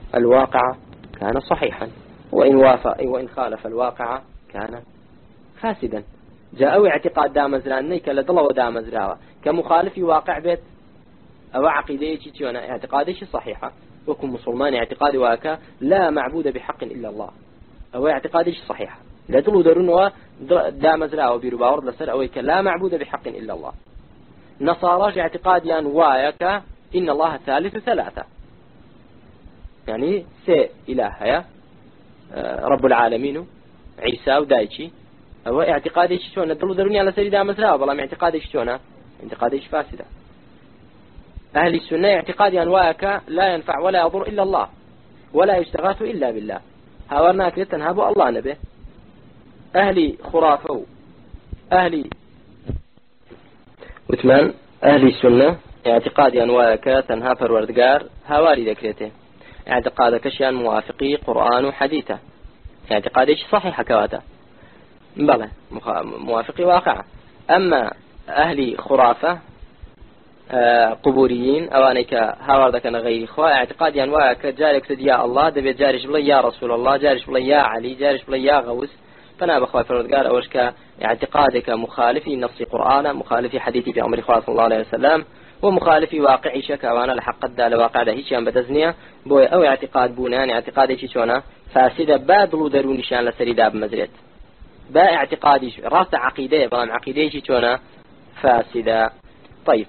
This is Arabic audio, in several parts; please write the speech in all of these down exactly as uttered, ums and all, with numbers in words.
الواقع كان صحيحا، وإن وافق وإن خالف الواقع كان فاسدا. جاء اعتقاد دامزران نيك لدله ودامزراوه كمخالف واقع بيت أو عقيدة تيونا اعتقادي صحيحة، وكم مسلمان اعتقادي واكا لا معبود بحق إلا الله، أو اعتقادي صحيحة لا دلو درنوا دامزراوه بيرباورد لسر أو لا معبود بحق إلا الله. نصارى اعتقاديان واكا إن الله ثالث ثلاثة، يعني سي إله يا رب العالمين عيسى ودايتشي، أو اعتقادي شلون دلو درني على سيدا مسراوه بلا اعتقادي شلون اعتقادي فاسدة. أهل السنة اعتقادي أنواعك لا ينفع ولا يضر إلا الله، ولا يستغاث إلا بالله، هاورناك لتنهبوا الله نبه. أهل خرافه أهل وثمان أهل السنة اعتقادي أنواعك تنها فروردقار هاواري ذكرته، اعتقادك شيئا موافقي قرآن وحديثه، اعتقادي صحيح كواته بلى موافقي واقع. أما أهل خرافة آه قبوريين أوانيك هاوردك أنا غير إخوة اعتقادي أنواعك جارك تد يا الله دبي جارش بلا يا رسول الله، جارش بلا يا علي، جارش بلا يا غوث، فأنا بخواه فردقار أوشك اعتقادك مخالفي نص قرآن، مخالفي حديثي في عمر إخوة صلى الله عليه وسلم، ومخالفي واقعي شك وانا لحق الدال واقع ده هيك بدزنيا بوي أو اعتقاد بونان اعتقادي شيء فاسدة بادلو دروني شان لسري داب مزريت با اعتقادي راس عقيدة بلان عقيدة شيء فاسدة. طيب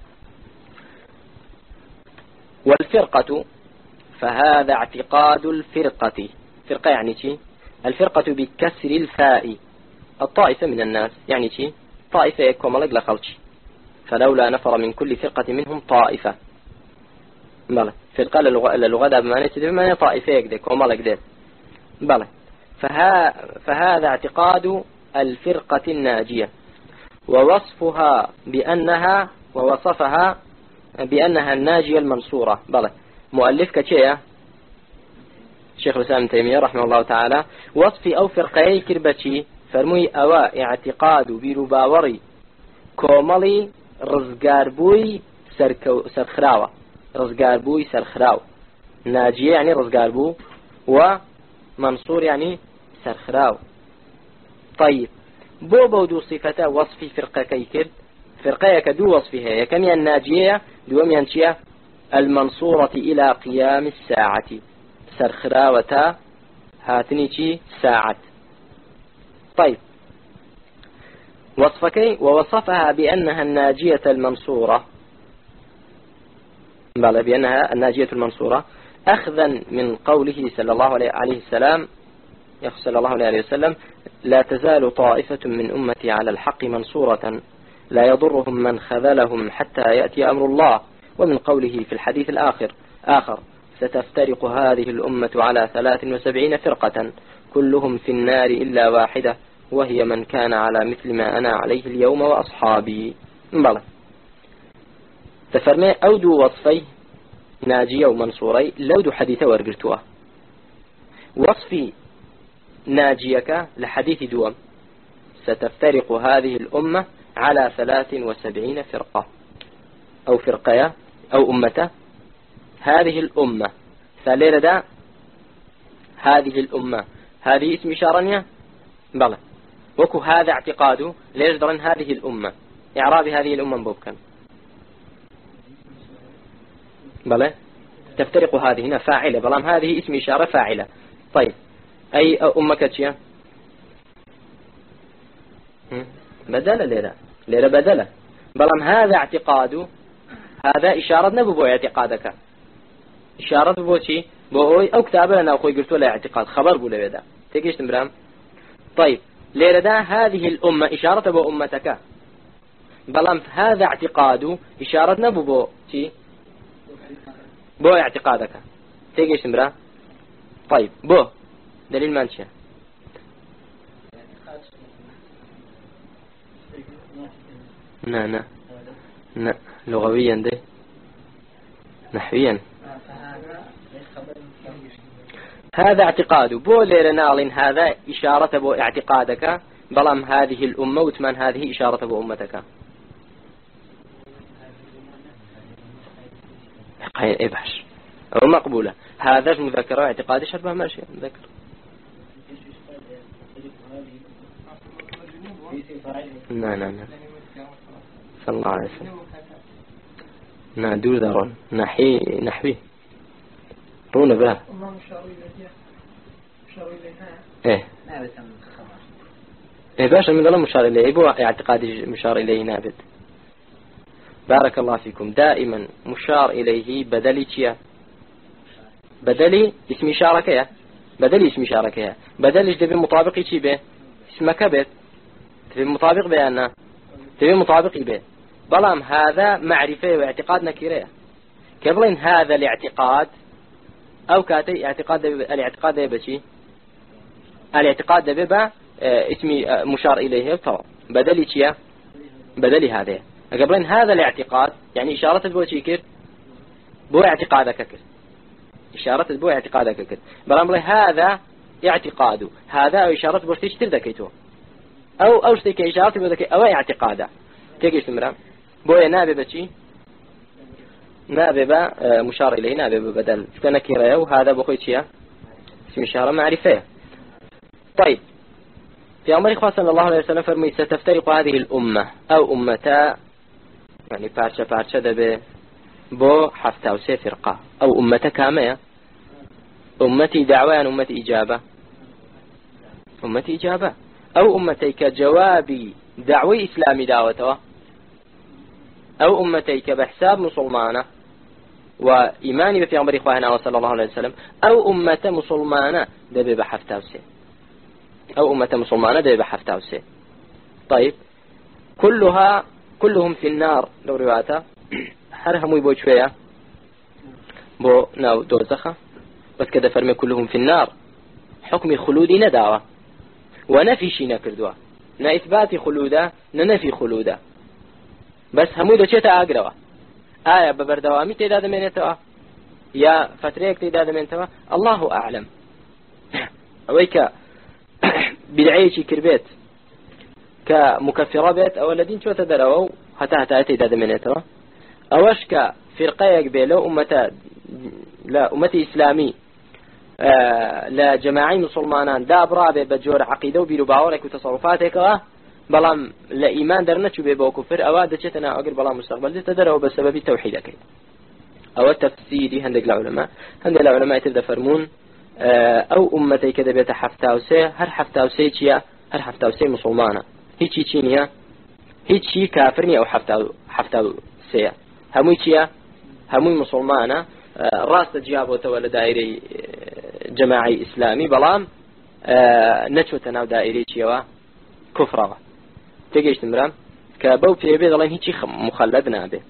والفرقة فهذا اعتقاد الفرقة، فرقة يعني شيء الفرقة بكسر الفاء، الطائفة من الناس يعني شيء طائفة يكون ملق لخلش، فلولا نفر من كل فرقة منهم طائفة بلى فرقة للغة ده بمعنى بمعنى طائفة يكدك وملق ده بلى. فها فهذا اعتقاد الفرقة الناجية، ووصفها بأنها ووصفها بأنها الناجية المنصورة بلى. مؤلف كتير شيخ الإسلام ابن تيمية رحمه الله تعالى وصفي أو فرقي كربتي فرمي أوا اعتقاد برباوري كوملي رزقاربوي سركو سرخراوة، رزقاربوي سرخراو، ناجية يعني رزقاربو ومنصور يعني سرخراو. طيب بو بودو صفة وصفي فرقة كيكر فرقة كدو وصفها يكمي الناجية دوم ينشية المنصورة إلى قيام الساعة، سرخراوة هاتنيشي ساعة. طيب وصفكي ووصفها بأنها الناجية المنصورة بل بأنها الناجية المنصورة أخذا من قوله صلى الله عليه وسلم صلى الله عليه وسلم لا تزال طائفة من أمتي على الحق منصورة لا يضرهم من خذلهم حتى يأتي أمر الله. ومن قوله في الحديث الآخر آخر ستفترق هذه الأمة على ثلاث وسبعين فرقة كلهم في النار إلا واحدة وهي من كان على مثل ما أنا عليه اليوم وأصحابي بلى. تفرمي أودو وصفي ناجية ومنصوري لودو حديثة ورقرتوه وصفي ناجيك لحديث دوام ستفترق هذه الأمة على ثلاث وسبعين فرقة أو فرقية أو أمة هذه الأمة ثالثة دا هذه الأمة هذه اسم إشارة بلى وكو هذا اعتقاده ليش درن هذه الأمة إعراب هذه الأمة بوبكا بلى تفترق هذه هنا فاعلة بلام هذه اسم إشارة فاعلة. طيب أي أمة كتشيا بدلة ليلة ليلة بدلة بلام هذا اعتقاده هذا إشارة نبو اعتقادك إشارة بوشي بوهوي أو كتابة لنا أخوي قلت له اعتقاد خبر بولا بدا تيجيش تمرام. طيب ليلة دا هذه الأمة إشارة بو أمتك بلام هذا اعتقاد إشارة نبو بو شي بو اعتقادك تيجيش تمرام. طيب بو دليل مانشا نا نا نا لغويا دي نحويا هذا اعتقاد بو ليرنال هذا إشارة بو اعتقادك بلام هذه الأمة وثمان هذه إشارة بو أمتك قاين إبحش أو مقبولة. هذا مذكر اعتقادي شبه ماشي مذكر. نعم نعم صلى الله عليه وسلم. نعم دور دارون نحي نحوي رون بها ايه ايه باشا من ظلم مشار إليه بو اعتقادي مشار إليه نابد. بارك الله فيكم. دائما مشار إليه بدلي تيا بدلي اسم إشارة بدلي اسم إشارة بدلي تبي مطابق شيء به اسمك بيت تبي مطابق بأنه تبي مطابق به بلام هذا معرفة واعتقاد نكيرة قبل هذا الاعتقاد أو كاتي اعتقاد الاعتقاد ده بشي الاعتقاد ده ببا اسمي مشار إليه طبعا بدلي تيا بدلي هذا قبل هذا الاعتقاد يعني إشارة بو شيكر بو اعتقادك كر إشارة بو اعتقادك كر بلام هذا اعتقاده هذا أو إشارة بو تشتر ذكيته أو أو شتى كإشارة بو ذكي أو اعتقاده تيجي استمرار بو نابي بشي نابي با مشار إليه نابي بدل كنا كيرا وهذا بو خويتشيا اسم إشارة معرفة. طيب في أمر إخوة صلى الله عليه وسلم فرمي ستفترق هذه الأمة أو أمتا يعني بارشة بارشة دبي بو حفتا وسي فرقة أو أمتا كامية أمتي دعوة يعني أمتي إجابة أمتي إجابة أو أمتي كجوابي دعوة إسلامي دعوته أو أمتي كبحساب مسلمانة وإيماني في أمر إخواننا صلى الله عليه وسلم أو أمة مسلمانة دبي بحفتا وسي أو أمة مسلمانة دبي بحفتا وسي. طيب كلها كلهم في النار لو رواياتها هرهم يبو شوية بو ناو دوزخة بس كده فرمي كلهم في النار حكم خلودي نداوة ونفي شي نكردوا نا إثبات خلودا ننفي خلودا بس همو دو چه تا أقروا آية ببردوامي تيداد منتوا يا فتريك تيداد منتوا الله أعلم. أويك بدعيشي كربيت كمكفرة بيت أو الذين شو تدروا حتى حتى تيداد منتوا أوش كفرقيك بيلو أمتا لا أمتي إسلامي آه لا جماعي مسلمانان دابرا بجور عقيدة وبيرو باورك وتصرفاتك بلام لا إيمان درنا شو بيبو كفر أو هذا شتنا أقر بلام مستقبل تدروا بسبب التوحيد كي أو التفسيري هندق العلماء هندق العلماء تبدأ فرمون آه أو أمتي كذا بيت حفتاوسي هر حفتاوسي شيا هر حفتاوسي مسلمانة هيك شيء هيك شيء كافرني أو حفتاو حفتاوسي هموي شيا هموي مسلمانة آه راس تجابه تولى دائري جماعي إسلامي بلام آه نشوتنا دائري شيا كفرة تجيش تمرام كبو في بيت الله هيك مخلدنا به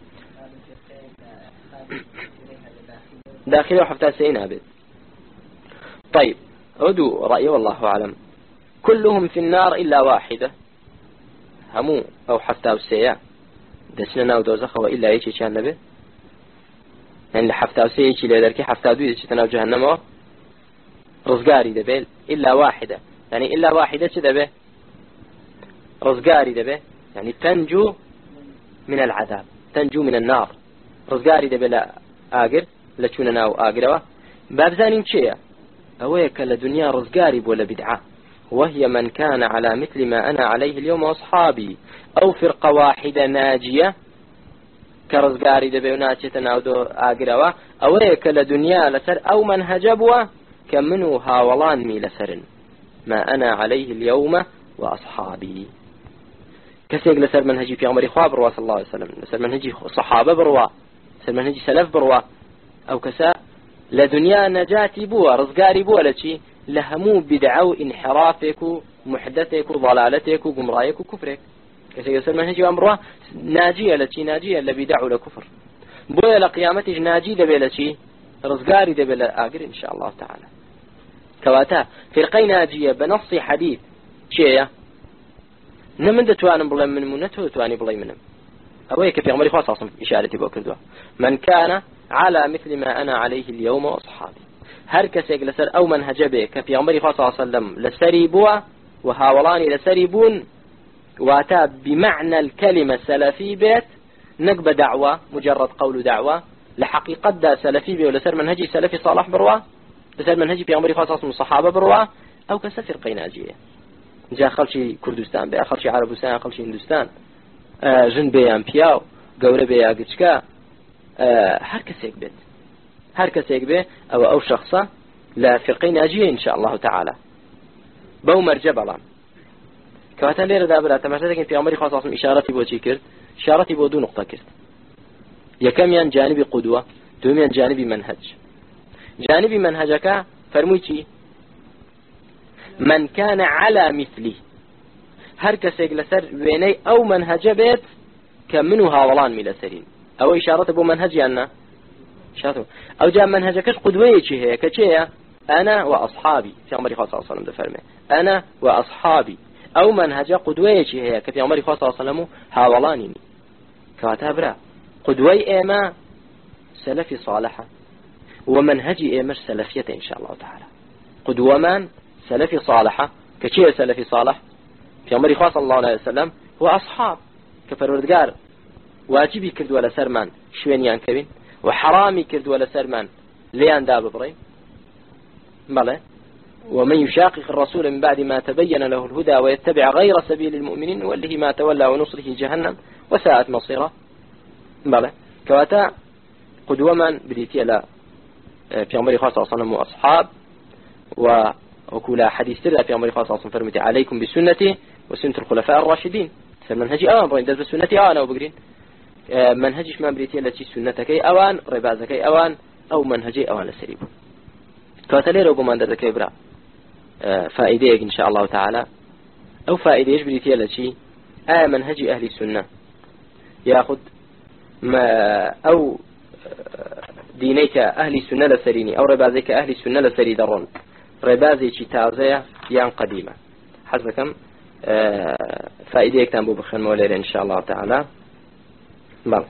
داخلي وحفتها سينا به. طيب عدو رأي والله أعلم. كلهم في النار إلا واحدة همو أو حفتها وسيا دسنا ودوزخ وإلا إيش كان نبي يعني حفتها وسيا إيش لذلك حفتها دوي إيش تناو جهنم رزقاري دبل إلا واحدة يعني إلا واحدة كذا به رزقاري دبه يعني تنجو من العذاب تنجو من النار رزقاري دبه لا آقر لچوننا و آقروا بابزانين شيء أويك لدنيا رزقاري ولا بدعة وهي من كان على مثل ما أنا عليه اليوم وأصحابي أو فرقة واحدة ناجية كرزقاري دبه وناجتنا و آقروا أويك لدنيا لسر أو من هجبوا كمنو هاولان مي لسر ما أنا عليه اليوم وأصحابي كسيق لسر منهجي في عمر إخوة بروا صلى الله عليه وسلم لسر منهجي صحابة بروا لسر منهجي سلف بروا أو كساء لدنيا نجاتي بوا رزقاري بوا لشي لهمو بدعو انحرافك محدثك ضلالتك وقمرايك وكفرك كسيق لسر منهجي أمره ناجية لشي ناجية اللي بدعو لكفر بوا لقيامتك ناجي دبي لشي رزقاري دبي لآقر إن شاء الله تعالى كواتا فرقي ناجية بنص حديث شيء نمن دتوان بلا من منته تواني بلا منهم أويك في عمر خاص أصلا إشارتي بوكردوا من كان على مثل ما أنا عليه اليوم وأصحابي هركس يجلسر أو من هجبك في عمر خاص صلى الله عليه وسلم لسريبوا وهاولاني لسريبون واتى بمعنى الكلمة سلفي بيت نقب دعوة مجرد قول دعوة لحقيقة دا سلفي بي ولا سر منهجي سلفي صالح بروا لسر منهجي بيغمبري خاص من الصحابة بروا أو كسفر قيناجية جا خلشي كردستان بيا خلشي عربستان خلشي هندوستان آه جن بيان بياو قورة بيا قشكا آه هر كسيك بيت هر كسيك بي أو أو شخصة لا فرقين أجيه إن شاء الله تعالى بو مرجب الان كواتا ليرة دابرا تماشاتك في عمري خاصة إشارتي بو چي كرد إشارتي بو دو نقطة كرد يكميان جانبي قدوة دوميان جانبي منهج جانبي منهجك فرمويتي من كان على مثلي هر كسيك لسر ويني أو منهج بيت كمنو هاولان ميلا سرين أو إشارة بو منهجي أنا شاتو أو جاء منهجكش قدوة چي هي كچي أنا وأصحابي في عمري خاصة صلى الله عليه وسلم دفرمي أنا وأصحابي أو منهج قدوة چي هي كفي عمري خاصة صلى الله عليه وسلم هاولاني كاتبرا قدوة إيما سلفي صالحة ومنهجي إيمش سلفية إن شاء الله تعالى قدوة من سلفي صالحة كشيء سلفي صالح في عمر خاص صلى الله عليه وسلم وأصحاب كفروردقار واجبي كرد ولا سرمان شوينيان كبين وحرامي كرد ولا سرمان ليان داب بري بلى ومن يشاقق الرسول من بعد ما تبين له الهدى ويتبع غير سبيل المؤمنين وله ما تولى ونصره جهنم وساءت مصيره بلى كواتا قدوة من بديتي لا في عمر خاص صلى الله عليه وسلم وأصحاب و وكلا حديث ترى في عمر خاص أصلا فرمتي عليكم بسنتي وسنة الخلفاء الراشدين فالمنهجي أوان برين دز بسنتي أوان أو بقرين منهجش ما بريتي التي سنتك أوان ربازك أوان أو منهجي أوان السريب كاتلي ربما من ذلك يبرع فائدة إن شاء الله تعالى أو فائدة إيش بريتي التي آه منهجي أهل السنة يأخذ ما أو دينيك أهل السنة لسريني أو ربازك أهل السنة لسري درون ربازي شي تازية يان قديمة حسبكم آه فائدة يكتنبو بخير مولير إن شاء الله تعالى بل.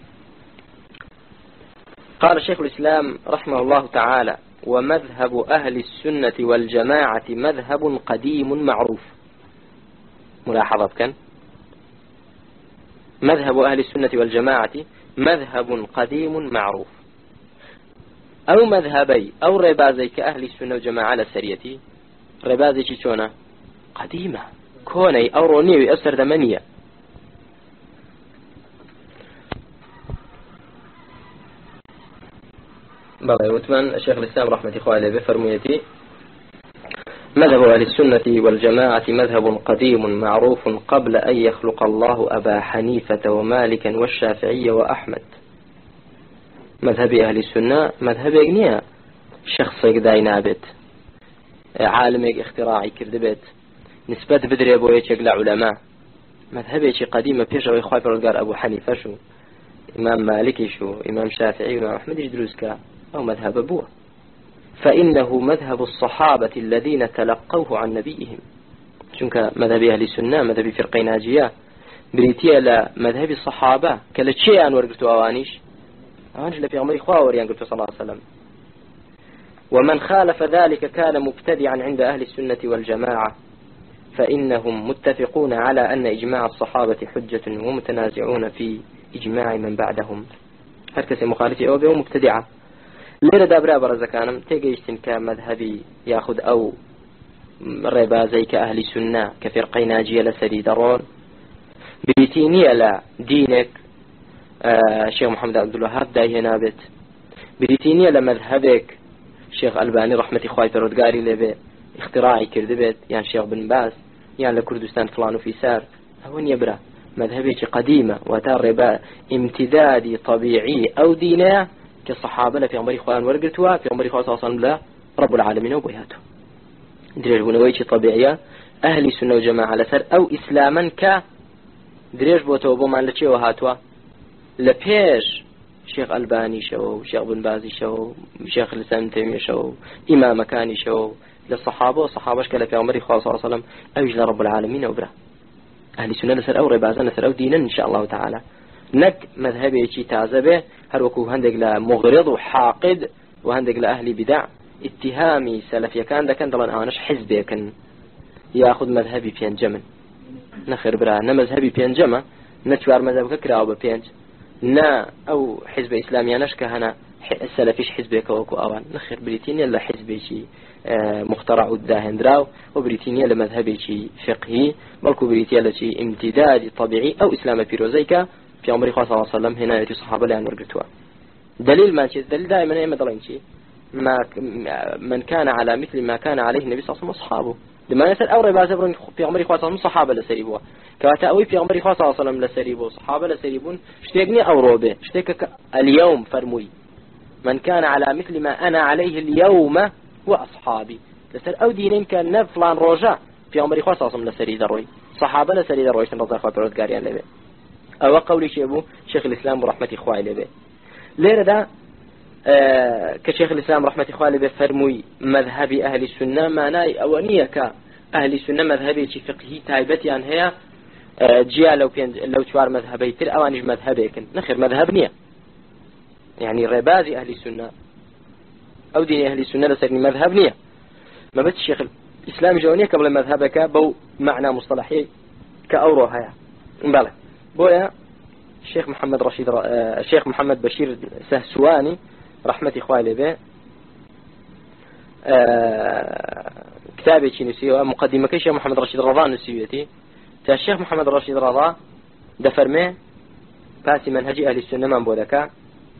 قال شيخ الإسلام رحمه الله تعالى ومذهب أهل السنة والجماعة مذهب قديم معروف ملاحظة كان مذهب أهل السنة والجماعة مذهب قديم معروف أو مذهبي أو ربازي كأهل السنة والجماعة لسريتي ربازي شونا قديمة كوني أو رونيوي أسر دمنية بلى وثمان الشيخ الإسلام رحمة إخواني بفرميتي مذهب أهل السنة والجماعة مذهب قديم معروف قبل أن يخلق الله أبا حنيفة ومالكا والشافعي وأحمد مذهب أهل السنة مذهب إغنياء شخص داينابت عالم اختراعي كردبت نسبة بدري أبو يتشقل علماء مذهب شي قديمة بيش أو إخوة برقار أبو حنيفة شو إمام مالكي شو إمام شافعي وإمام أحمد يدروسكا أو مذهب أبوه فإنه مذهب الصحابة الذين تلقوه عن نبيهم شنك مذهب أهل السنة مذهب فرقين ناجية بريتيا لمذهب الصحابة كلا شيء أن ورقتوا أوانيش أوانيش لفي عمر إخوة وريان قلت صلى الله عليه وسلم ومن خالف ذلك كان مبتدعا عند أهل السنة والجماعة فإنهم متفقون على أن إجماع الصحابة حجة ومتنازعون في إجماع من بعدهم هركس مخالفة أو بهم مبتدعة ليرة دابرا برزكانم تيجيشتن كمذهبي ياخذ أو ربازي كأهل السنة كفرقي ناجية لسري درون بريتينية لا دينك آه شيخ محمد عبد الوهاب دايه نابت بريتينية لمذهبك شيخ ألباني رحمة إخوائي فرودقاري لبي اختراعي كردبت يعني شيخ بن باز يعني لكردستان فلان وفي سار هون يبرا مذهبك قديمة وتار ربا امتدادي طبيعي أو دينه كالصحابة في عمر إخوان ورقتوا في عمر إخوان صلى الله عليه وسلم رب العالمين وبياته دريج بنويتي طبيعية أهل السنة وجماعة لسر أو إسلاما ك دريج بوتوبو من لتشي وهاتوا لبيش شيخ ألباني شو شيخ بن بازي شو شيخ الإسلام تيمية شو إمام مكاني شو للصحابة والصحابة كلا في عمر إخوان صلى الله عليه وسلم أوجل رب العالمين وبرا أهل السنة لسر أو ربازا لسر أو دينا إن شاء الله تعالى نك مذهبي شي تعزبه هر وكو هندق لمغرض وحاقد وهندق لأهل بدع اتهامي سلفي كان ده كان طبعا آنش حزبي كان ياخذ مذهبي بينجمن نخر برا نمذهبي بينجمة نتوار مذهبك كراو ببينج نا أو حزب إسلامي نشك هنا السلفيش حزبك وكو أوان نخير بريتانيا لا حزبي مخترع الداهندراو وبريتانيا لمذهبي فقهي بلكو بريتانيا لشي امتداد طبيعي أو إسلام بيروزيكا في عمر صلى الله عليه وسلم هنا يتي صحابة لأن ورقتوا دليل ما شيء دليل دائما ايما دلين شيء ما من كان على مثل ما كان عليه النبي صلى الله عليه وسلم واصحابه لما يسال اوري بازبرن في عمر صلى الله عليه وسلم صحابه لسريبوا كاتاوي في عمر صلى الله عليه وسلم لسريبوا صحابه لسريبون اشتيقني اوروبه اشتيك اليوم فرموي من كان على مثل ما انا عليه اليوم واصحابي لسر او دينين كان نف فلان روجا في عمر صلى الله عليه وسلم لسري دروي صحابه لسري دروي رضي الله عنهم قاريان لبه او قولي شيبو شيخ الاسلام ورحمه اخوائي لبه ليرة دا آه كشيخ الإسلام رحمة إخوالي بفرموي مذهب أهل السنة معناي أولية كأهل السنة مذهبي فقهي تايبتي عن هي آه جيا لو كان لو شوار مذهبي تر أوانج مذهبي كن نخير مذهب نية يعني ربازي أهل السنة أو دين أهل السنة لسرني مذهب نية ما بس الشيخ الإسلام جوانية قبل مذهبك بو معنى مصطلحي كأوروها يعني مبالغ بويا الشيخ محمد رشيد ر... الشيخ محمد بشير سهسواني رحمة إخواني به آه... كتابي نسيوه مقدمة كيش محمد رشيد رضا نسيوتي تا الشيخ محمد رشيد رضا دفرمه باسي منهجي أهل السنة من بودكا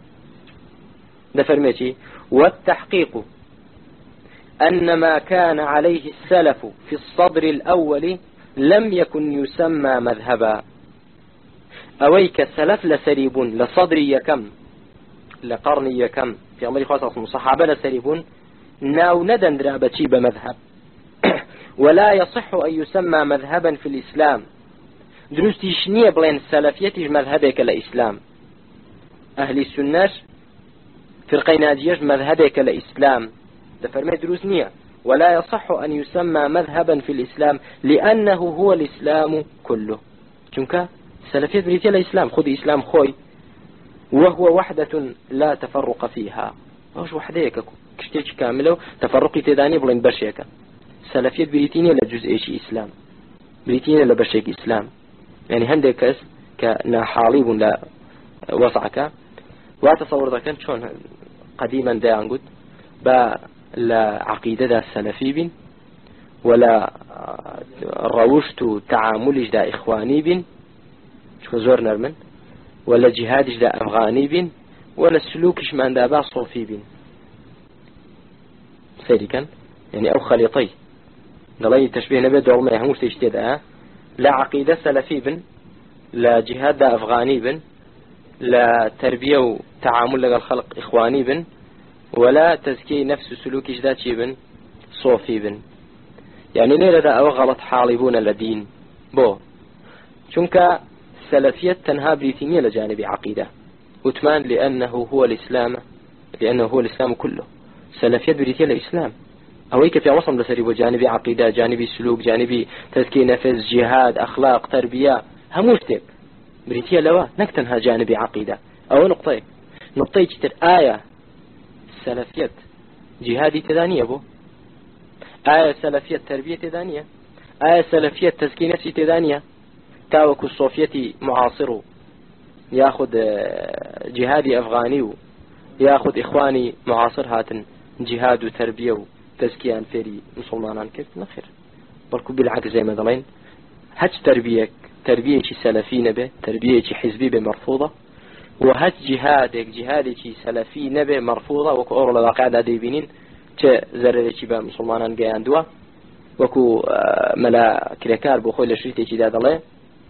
دفرميتي والتحقيق أن ما كان عليه السلف في الصدر الأول لم يكن يسمى مذهبا أويك سلف لسريبون لصدري يكم لقرني يكم في عمر خاصة صحابة لسريبون ناو ندن درابتي بمذهب ولا يصح أن يسمى مذهبا في الإسلام دروستي شنية بلين السلفية مذهبك الإسلام أهل السنة فرقين أجيش مذهبك الإسلام دفرمي دروس نية ولا يصح أن يسمى مذهبا في الإسلام لأنه هو الإسلام كله چونك سلفية بريتيا الإسلام خذ إسلام خوي وهو وحدة لا تفرق فيها وش وحديك كشتيش كاملة تفرقي تداني بلين برشيك سلفية بريتينيا لجزء إسلام بريتينيا لبرشيك إسلام يعني هندك كس كناحاليب لا وصعك وتصور ذا كان شون قديما دا أنقد با لا عقيدة دا سلفي بين ولا روشت تعاملش دا إخواني بين شو زور نرمن ولا جهادش دا أفغاني بين ولا سلوكش من دا صوفي بين سيدي كان يعني أو خليطي دلائي تشبيه نبي دور ما يهموش تشتيد اه لا عقيدة سلفي بن لا جهاد دا أفغاني بن لا تربية وتعامل لغا الخلق إخواني بن ولا تزكي نفس سلوكش دا بن صوفي بن يعني ليلة دا أو غلط حالبون لدين بو چونك سلفية تنها بريتينية لجانب عقيدة وتمان لأنه هو الإسلام لأنه هو الإسلام كله سلفية بريتينية الإسلام أويك في وصم لسريب جانب عقيدة جانب سلوك جانب تزكي نفس جهاد أخلاق تربية هموشتك بريتينية لوا نكتنها جانب عقيدة أو نقطة نقطة تر آية سلفية جهادي تدانية بو آية سلفية تربية تدانية آية سلفية تزكي نفسي تدانية تاوك الصوفيتي معاصر ياخذ جهادي أفغاني ياخذ إخواني معاصر هاتن جهاد وتربية وتزكية فيري مسلمان كيف نخير بلكو بالعكس زي ما ذلين هج تربية تربية سلفي نبه تربية حزبي بمرفوضة وهج جهادك جهادك سلفي نبه مرفوضة وكو أورو لواقع دا ديبينين چه زرريكي با مسلمان قيان دوا وكو ملا كريكار بو خوي لشريتي دا دلين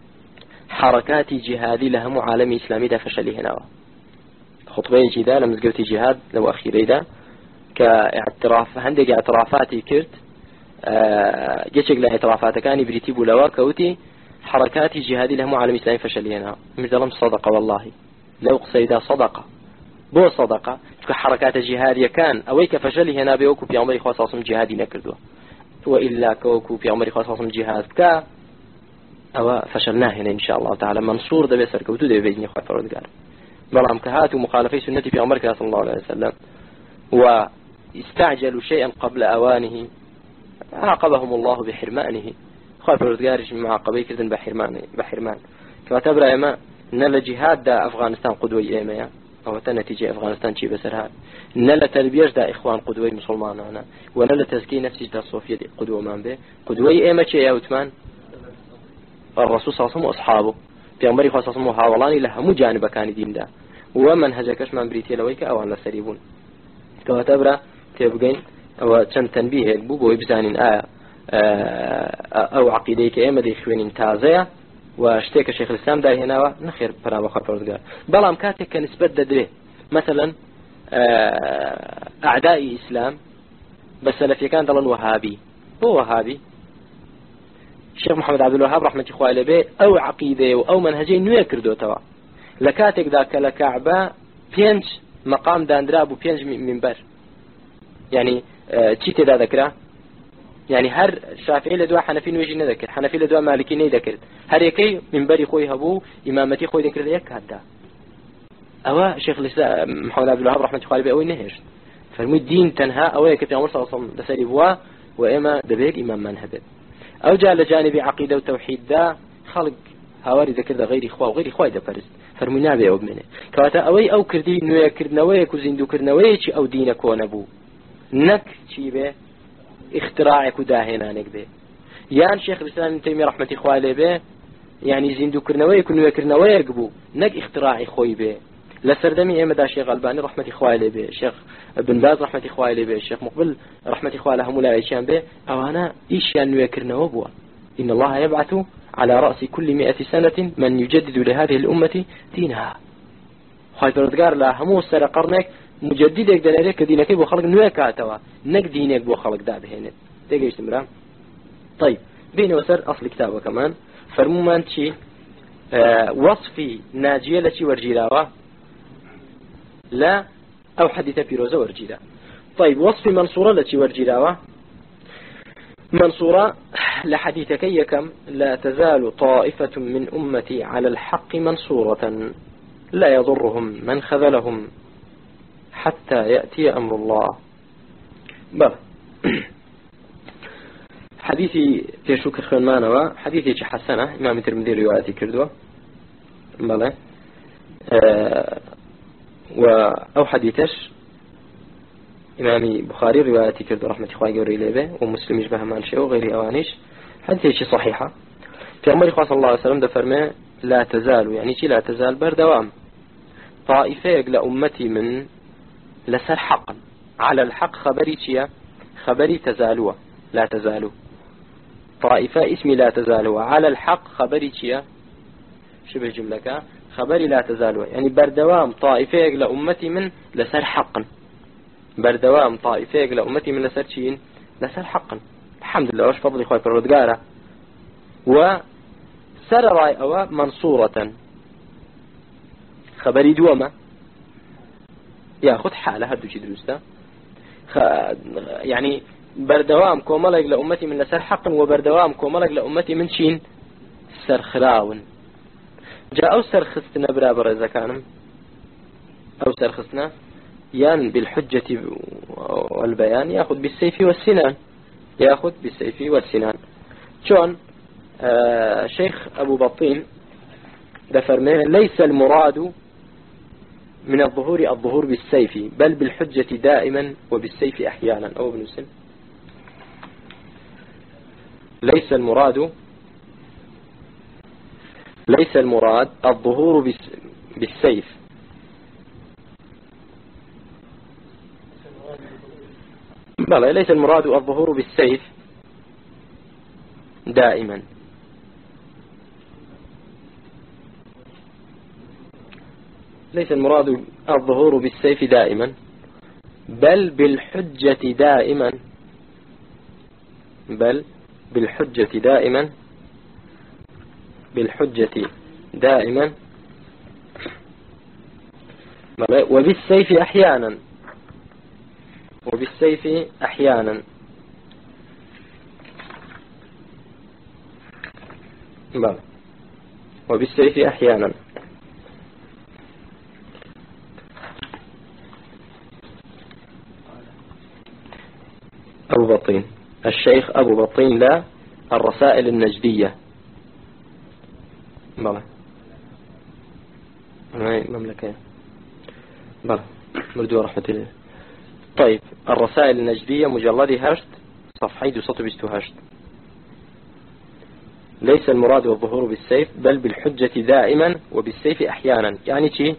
حركات جهادي لهم عالم إسلامي دا فشلي هنا خطبة جدا لمزقوتي جهاد لو أخيري دا كاعتراف هندق اعترافاتي كرت جيشك لاعترافات كاني بريتيبو لوا كوتي حركات جهادي لهم عالم إسلامي فشلي هنا مثلهم صدقة والله لو قصيدا صدقة بو صدقة حركات جهادية كان أويك فشلي هنا بيوكو في عمري خاصة جهادي نكردوا وإلا كوكو في عمري خاصة جهاد كا أو فشلناه هنا إن شاء الله تعالى منصور ده بيسر كوتو ده بيجني خاطر فرودقار بلام كهات ومخالفي سنتي في عمر صلى الله عليه وسلم واستعجلوا شيئا قبل أوانه عاقبهم الله بحرمانه خاطر فرودقار مع قبيل كذن بحرمان بحرمان كما تبرأ ما نلا جهاد دا أفغانستان قدوي إيميا أو تنتيجة أفغانستان شيء بسرها نلا تربيش دا إخوان قدوي مسلمان أنا ونلا تزكي نفسي دا صوفيا قدوة من به قدوي إيما شيء يا وثمان الرسول صلى الله عليه وسلم وأصحابه في أمري خاصة اسمه حاولاني لها مو جانب كان دين دا ومن هجكش من بريتي لويك أو على سريبون كواتبرا تبقين أو كان تنبيه بوبو يبزانين آه أو عقيديك إيما دي خوين تازية واشتيك الشيخ الإسلام داي هنا نخير برا بخار برزقار بلام كاتك كنسبة ددري مثلا أعداء إسلام بس لفي كان دلن وهابي هو وهابي الشيخ محمد عبد الوهاب رحمة إخوة إليه أو عقيدة أو منهجين نوية كردو توا لكاتك ذاك لكعبة بينج مقام داندراب وبينج منبر يعني تشيتي ذا ذكره يعني هر شافعي لدوا حنفي نوجي نذكر حنفي لدوا مالكي نذكر هر يكي منبري خوي هبو إمامتي خوي ذكر يك هذا أو شيخ الإسلام محمد عبد الوهاب رحمة الله عليه أو نهج فرمي الدين تنهى أو يكفي عمر صلى الله عليه وسلم دسريبوا وإما دبيك إمام منهب أو جاء لجانب عقيدة وتوحيد دا خلق هواري ذكر ذا غير إخوة وغير إخوة دا فرست فرمي نابي أو بمنه كواتا أوي أو كردي نويا كردنويا كوزيندو كردنويا أو دينك ونبو نك شي به اختراعك وداهنانك به يان شيخ الإسلام ابن تيمية رحمة الله عليه به يعني زيندو كرنويه كنويه كرنويه قبو نك اختراعي خوي به لسردمي ايما دا شيخ الباني رحمة الله عليه به شيخ ابن باز رحمة الله عليه به شيخ مقبل رحمة الله عليه هم لا عيشان به او انا ايش يعني نويه كرنويه بوا ان الله يبعث على رأس كل مئة سنة من يجدد لهذه الأمة دينها خايف بردقار لا همو سر قرنك مجددك دلالك دينك بو خلق نويه كاتوا نك دينك بو خلق دا بهنت تيجي استمرار طيب بين وسر أصل كتابه كمان فرمو مانتشي آه وصفي ناجية لتي ورجيراوة لا أو حديثة بيروزة ورجيرا طيب وصفي منصورة لتي ورجيراوة منصورة لحديثك يكم لا تزال طائفة من أمتي على الحق منصورة لا يضرهم من خذلهم حتى يأتي أمر الله بل حديثي تشوك الخنمانة حديثي حسنة إمام الترمذي رواياتي كردوة بلى أه أو حديثش إمامي بخاري رواياتي كردوة رحمة إخوة قوري ليبه ومسلم يشبه مانشي وغيري أوانيش حديثي صحيحة في عمر إخوة صلى الله عليه وسلم دفرمه لا تزال يعني شي لا تزال بردوام طائفة لأمتي من لسر حقا على الحق خبري شيا خبري تزالوا لا تزالوا طائفة اسمي لا تزالوا على الحق خبري شيا شبه جملك خبري لا تزالوا يعني بردوام طائفة لأمتي من لسر حقا بردوام طائفة لأمتي من لسر شين لسر حقا الحمد لله وش فضل إخوة الردقارة وسر رأي أو منصورة خبري دوما ياخذ حالة هدو شي دروستا خ... يعني بردوام كوملق لأمتي من لسر حق وبردوام كوملق لأمتي من شين سر خراون جاء أو سر خستنا برابر إذا كانم أو سر خستنا يان بالحجة والبيان ياخذ بالسيف والسنان ياخذ بالسيف والسنان شون آه شيخ أبو بطين دفرمه ليس المراد من الظهور الظهور بالسيف بل بالحجة دائما وبالسيف أحيانا أو ابن سن ليس المراد ليس المراد الظهور بالسيف بلى ليس المراد الظهور بالسيف دائما ليس المراد الظهور بالسيف دائما بل بالحجة دائما بل بالحجة دائما بالحجة دائما وبالسيف أحيانا وبالسيف أحيانا بل وبالسيف أحيانا أبو بطين الشيخ أبو بطين لا الرسائل النجدية بلى مملكة بلى مردو رحمة الله. طيب الرسائل النجدية مجلد هشت صفحة دوسط بستو هشت. ليس المراد والظهور بالسيف بل بالحجة دائما وبالسيف أحيانا. يعني شيء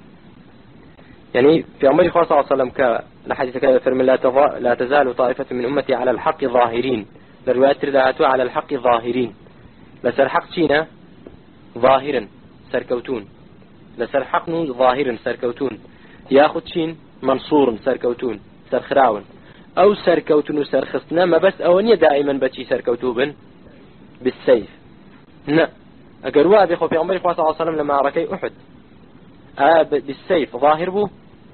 يعني في عمر صلى الله عليه وسلم كالحديث كذا فرم لا, لا تزال طائفة من أمتي على الحق ظاهرين. للروايات ترداتوا على الحق ظاهرين. لسر حق شينا ظاهرا سركوتون لسر حق ظاهرا سركوتون ياخد شين منصور سركوتون سرخراون أو سركوتون وسرخصنا ما بس أونية دائما بشي سركوتوبن بالسيف. لا أقروا بيخو في عمر صلى الله عليه وسلم لما ركي أحد آه بالسيف ظاهر بو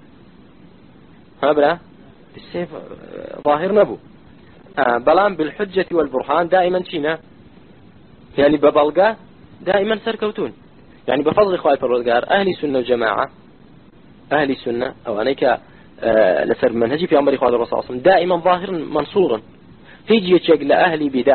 ها بلا بالسيف ظاهر نبو آه بلان بالحجة والبرهان دائما شينا يعني ببلغة دائما سركوتون. يعني بفضل إخوة الفرودقار أهل سنة وجماعة أهل سنة أو أنيك آه لسر منهجي في عمر إخوة الرسول صلى الله عليه وسلم دائما ظاهر منصورا. هيجي يتشق لأهل بدع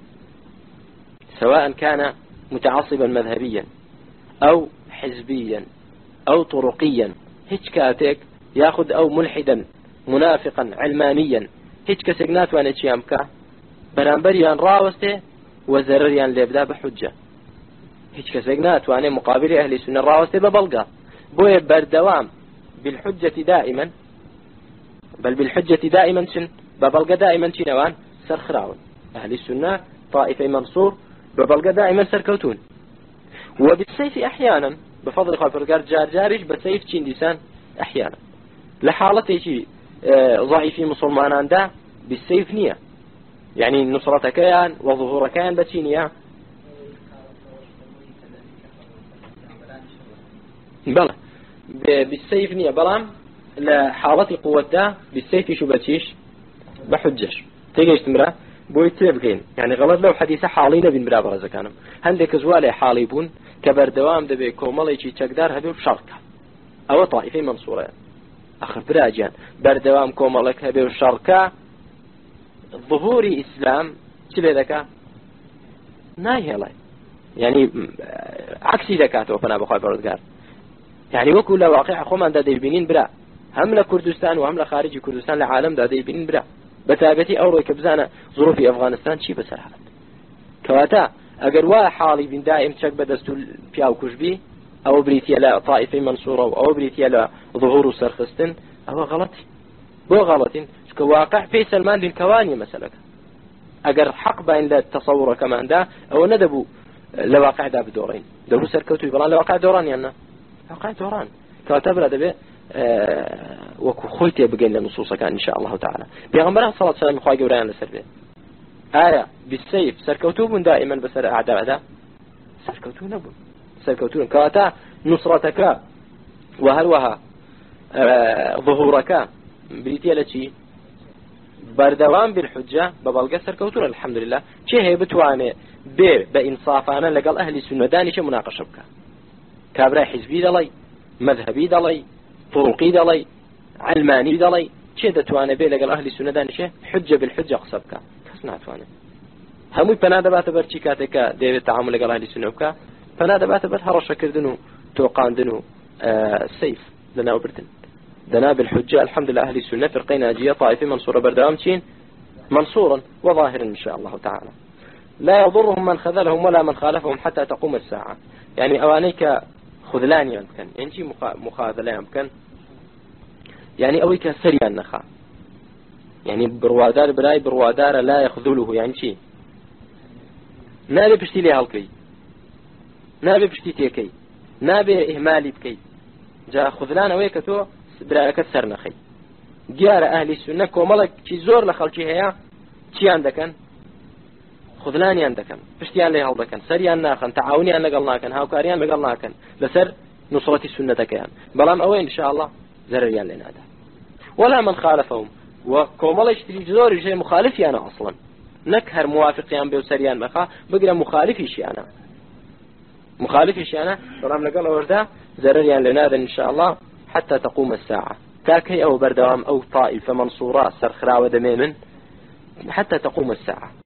سواء كان متعصبا مذهبيا أو حزبيا أو طرقيا هيك كاتك ياخذ أو ملحدا منافقا علمانيا هيك كسجنات وانا تشيامك برانبريان راوسته وزرريان ليبدا بحجة هيك كسجنات وانا مقابل أهل السنة راوسته ببلغة بوي بردوام بالحجة دائما بل بالحجة دائما شن ببلغة دائما شنوان سرخراون أهل السنة طائفة منصور ببلغة دائما سركوتون. وبالسيف أحيانا بفضل إخوة الفرقار جار جارش بسيف تشين ديسان أحيانا لحالته شيء ضعيفي مسلمان ده بالسيف نية يعني نصرة كيان وظهور كيان بتشينية بلى بالسيف نية بلام لحالة قوة ده بالسيف شو بتشيش بحجش تيجي استمرا بوي تبقين يعني غلط لو حديثة حالينا بين برابر إذا كانوا هندك زوالي حاليبون كبردوام دبي كومالي شيء تقدر هذول شركة أو طائفة منصورة أخر براجان بردوام كومالك هذول شركة ظهوري إسلام تبي ذكاء ناهي الله يعني عكسي ذكاء وفنا بخوي بردقار يعني وكل واقع خو من دادي بينين برا هم لكردستان وهم لخارج كردستان العالم دادي بينين برا بتابتي أوروي كبزانة ظروف أفغانستان شيء بسرعة كواتا أجر واحد حالي بين دائم شك بدستو فياو كشبي أو بريتيا لا طائفة منصورة أو بريتيا لا ظهور سرخستن أو غلط بو غلطين كواقع في سلمان بن كواني مثلا أجر حق بين لا تصور كمان ده أو ندبوا لواقع ده بدورين دورو سركوتو يبلان لواقع دوران يعني واقع دوران كواتا برا دبي أه وكو خويتي بقين لنصوصة كان إن شاء الله تعالى بيغمبرها صلى الله عليه وسلم خواهي قوريان لسربي آية بالسيف سركوتوبون دائما بسر أعداء ذا سركوتون نبون سركوتون كواتا نصرتك وهلوها أه ظهورك بريتيا لشي بردوام بالحجة ببلغة سركوتون الحمد لله شيء هي بتواني بي بإنصافانا لقال أهل السنة داني شيء مناقشة بك كابرا حزبي دلي مذهبي دلي طرقي دلي علماني دلي شيء دتواني بي لقال أهل السنة داني شيء حجة بالحجة قصبك ناتوانه هموی پناه دبات بر چی کاته که دیوید تعامل لگل اهل سنت که پناه دبات بر هرش کردن و توقاندن و سيف لنا وبردن دنا بالحجة الحمد لله أهل السنة فرقين ناجية طائفة منصورة بردوام تشين منصورا وظاهرا إن شاء الله تعالى لا يضرهم من خذلهم ولا من خالفهم حتى تقوم الساعة. يعني أوانيك خذلان يمكن ينجي مخاذلة يمكن يعني أويك سريع النخاء يعني بروادار براي بروادار لا يخذله يعني شيء نابي بشتي لي هالكي نابي بشتي تيكي نابي إهمالي بكي جاء خذلان أويك تو برايك سرنخي جار أهل السنة كوملك شي زور لخلشي هيا شي عندكن خذلاني عندكن بشتيان لي هالدكن سريان ناخن تعاوني أن لقلناكن هاوكاريان لقلناكن لسر نصرة السنة كيان بلام أوين إن شاء الله زرريان لنا هذا ولا من خالفهم وكومل يشتري زور شيء مخالفي أنا أصلا نكهر موافقيان بوسريان مخا بقرا مخالفي شيء أنا مخالفي شيء أنا بلام لقل وردا زرريان لنا هذا إن شاء الله حتى تقوم الساعة كاكي أو بردوام أو طائفة منصورة سرخرا ودميمن حتى تقوم الساعة